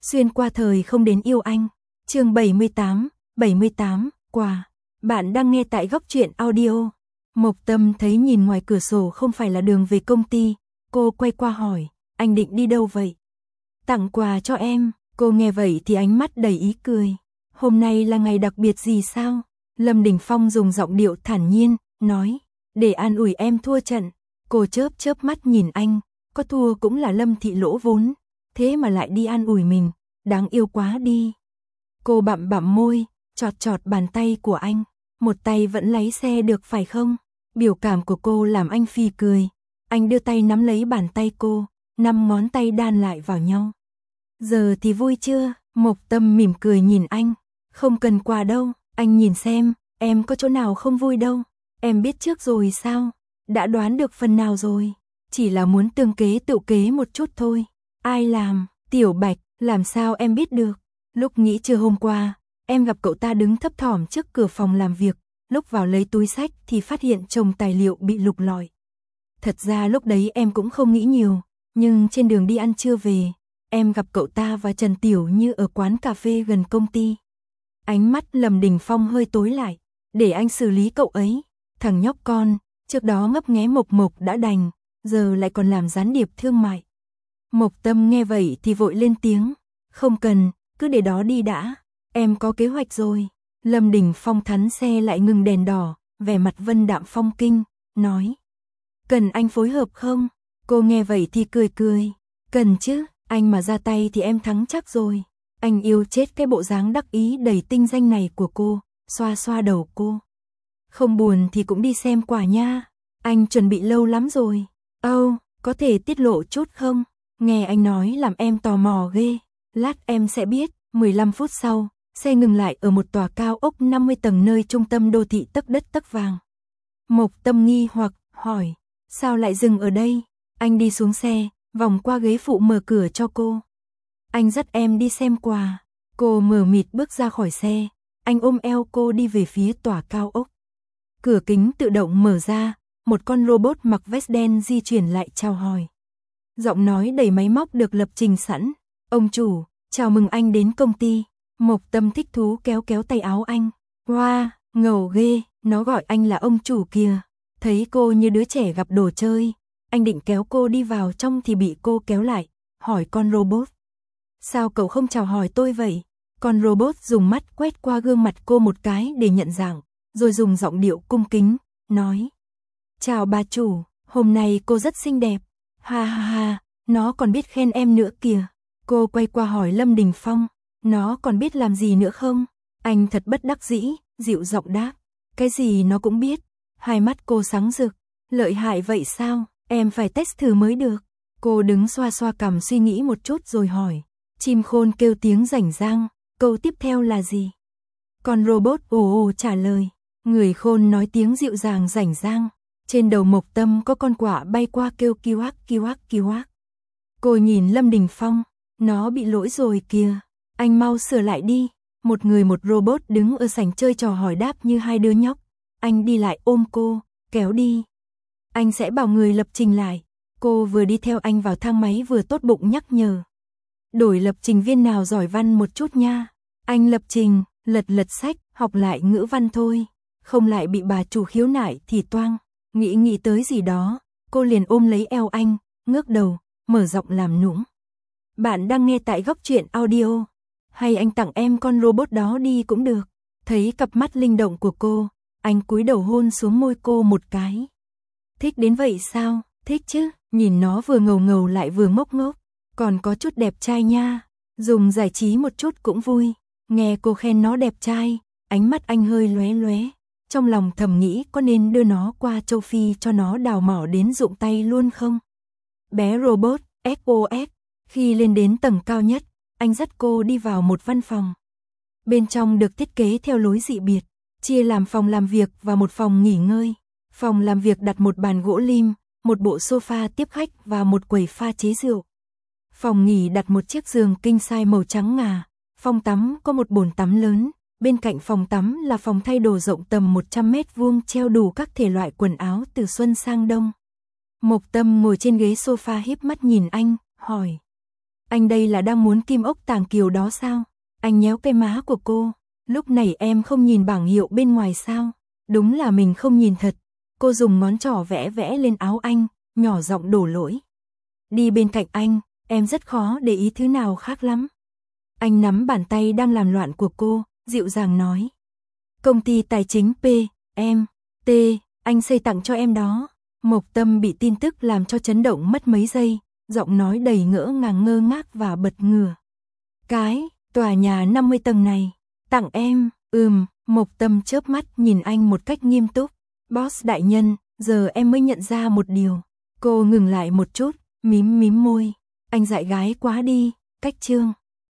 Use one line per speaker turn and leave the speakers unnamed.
xuyên qua thời không đến yêu anh. Chương 78, quà. Bạn đang nghe tại Góc Truyện Audio. Mộc Tâm thấy nhìn ngoài cửa sổ không phải là đường về công ty, cô quay qua hỏi, anh định đi đâu vậy? Tặng quà cho em. Cô nghe vậy thì ánh mắt đầy ý cười. Hôm nay là ngày đặc biệt gì sao? Lâm Đình Phong dùng giọng điệu thản nhiên, nói, để an ủi em thua trận. Cô chớp chớp mắt nhìn anh, có thua cũng là Lâm Thị lỗ vốn, thế mà lại đi an ủi mình, đáng yêu quá đi. Cô bặm bặm môi, chọt chọt bàn tay của anh, một tay vẫn lái xe được phải không? Biểu cảm của cô làm anh phì cười. Anh đưa tay nắm lấy bàn tay cô, 5 ngón tay đan lại vào nhau. Giờ thì vui chưa? Mộc Tâm mỉm cười nhìn anh. Không cần quà đâu, anh nhìn xem, em có chỗ nào không vui đâu. Em biết trước rồi sao? Đã đoán được phần nào rồi? Chỉ là muốn tương kế tự kế một chút thôi. Ai làm? Tiểu Bạch, làm sao em biết được? Lúc nghỉ trưa hôm qua, em gặp cậu ta đứng thấp thỏm trước cửa phòng làm việc. Lúc vào lấy túi xách thì phát hiện chồng tài liệu bị lục lọi. Thật ra lúc đấy em cũng không nghĩ nhiều, nhưng trên đường đi ăn trưa về, em gặp cậu ta và Trần Tiểu Như ở quán cà phê gần công ty. Ánh mắt Lâm Đình Phong hơi tối lại, để anh xử lý cậu ấy. Thằng nhóc con, trước đó ngấp nghé Mộc Mộc đã đành, giờ lại còn làm gián điệp thương mại. Mộc Tâm nghe vậy thì vội lên tiếng, không cần, cứ để đó đi đã, em có kế hoạch rồi. Lâm Đình Phong thắn xe lại ngừng đèn đỏ, vẻ mặt vân đạm phong kinh, nói, cần anh phối hợp không? Cô nghe vậy thì cười cười, cần chứ, anh mà ra tay thì em thắng chắc rồi. Anh yêu chết cái bộ dáng đắc ý đầy tinh danh này của cô, xoa xoa đầu cô. Không buồn thì cũng đi xem quà nha, anh chuẩn bị lâu lắm rồi. Có thể tiết lộ chút không? Nghe anh nói làm em tò mò ghê, lát em sẽ biết. 15 phút sau, xe ngừng lại ở một tòa cao ốc 50 tầng nơi trung tâm đô thị tấc đất tấc vàng. Mộc Tâm nghi hoặc hỏi, sao lại dừng ở đây? Anh đi xuống xe, vòng qua ghế phụ mở cửa cho cô. Anh dắt em đi xem quà. Cô mờ mịt bước ra khỏi xe, anh ôm eo cô đi về phía tòa cao ốc. Cửa kính tự động mở ra, một con robot mặc vest đen di chuyển lại chào hỏi. Giọng nói đầy máy móc được lập trình sẵn. Ông chủ, chào mừng anh đến công ty. Mộc Tâm thích thú kéo kéo tay áo anh. Wow, ngầu ghê, nó gọi anh là ông chủ kìa. Thấy cô như đứa trẻ gặp đồ chơi, anh định kéo cô đi vào trong thì bị cô kéo lại, hỏi con robot. Sao cậu không chào hỏi tôi vậy? Con robot dùng mắt quét qua gương mặt cô một cái để nhận dạng, rồi dùng giọng điệu cung kính, nói. Chào bà chủ, hôm nay cô rất xinh đẹp. Ha ha ha, nó còn biết khen em nữa kìa. Cô quay qua hỏi Lâm Đình Phong, nó còn biết làm gì nữa không? Anh thật bất đắc dĩ, dịu giọng đáp. Cái gì nó cũng biết. Hai mắt cô sáng rực. Lợi hại vậy sao? Em phải test thử mới được. Cô đứng xoa xoa cằm suy nghĩ một chút rồi hỏi. Chim khôn kêu tiếng rảnh rang, câu tiếp theo là gì? Con robot ồ ồ trả lời. Người khôn nói tiếng dịu dàng rảnh rang. Trên đầu Mộc Tâm có con quạ bay qua kêu kiwak kiwak kiwak. Cô nhìn Lâm Đình Phong, nó bị lỗi rồi kìa. Anh mau sửa lại đi. Một người một robot đứng ở sảnh chơi trò hỏi đáp như hai đứa nhóc. Anh đi lại ôm cô, kéo đi. Anh sẽ bảo người lập trình lại. Cô vừa đi theo anh vào thang máy vừa tốt bụng nhắc nhở. Đổi lập trình viên nào giỏi văn một chút nha. Anh lập trình, lật lật sách, học lại ngữ văn thôi. Không lại bị bà chủ khiếu nại thì toang. Nghĩ tới gì đó, cô liền ôm lấy eo anh, ngước đầu, mở giọng làm nũng. Bạn đang nghe tại Góc Truyện Audio. Hay anh tặng em con robot đó đi cũng được. Thấy cặp mắt linh động của cô, anh cúi đầu hôn xuống môi cô một cái. Thích đến vậy sao? Thích chứ, nhìn nó vừa ngầu ngầu lại vừa ngốc ngốc. Còn có chút đẹp trai nha. Dùng giải trí một chút cũng vui. Nghe cô khen nó đẹp trai, ánh mắt anh hơi lóe lóe. Trong lòng thầm nghĩ có nên đưa nó qua châu Phi cho nó đào mỏ đến rụng tay luôn không? Bé robot, SOS. Khi lên đến tầng cao nhất, anh dắt cô đi vào một văn phòng. Bên trong được thiết kế theo lối dị biệt, chia làm phòng làm việc và một phòng nghỉ ngơi. Phòng làm việc đặt một bàn gỗ lim, một bộ sofa tiếp khách và một quầy pha chế rượu. Phòng nghỉ đặt một chiếc giường king size màu trắng ngà. Phòng tắm có một bồn tắm lớn. Bên cạnh phòng tắm là phòng thay đồ rộng tầm 100 mét vuông treo đủ các thể loại quần áo từ xuân sang đông. Mộc Tâm ngồi trên ghế sofa híp mắt nhìn anh, hỏi. Anh đây là đang muốn kim ốc tàng kiều đó sao? Anh nhéo cái má của cô. Lúc này em không nhìn bảng hiệu bên ngoài sao? Đúng là mình không nhìn thật. Cô dùng ngón trỏ vẽ vẽ lên áo anh, nhỏ giọng đổ lỗi. Đi bên cạnh anh, em rất khó để ý thứ nào khác lắm. Anh nắm bàn tay đang làm loạn của cô, dịu dàng nói. Công ty tài chính P, em, T, anh xây tặng cho em đó. Mộc Tâm bị tin tức làm cho chấn động mất mấy giây, giọng nói đầy ngỡ ngàng ngơ ngác và bật ngửa. Cái, tòa nhà 50 tầng này, tặng em, Mộc Tâm chớp mắt nhìn anh một cách nghiêm túc. Boss đại nhân, giờ em mới nhận ra một điều. Cô ngừng lại một chút, mím mím môi. Anh dại gái quá đi, cách chương.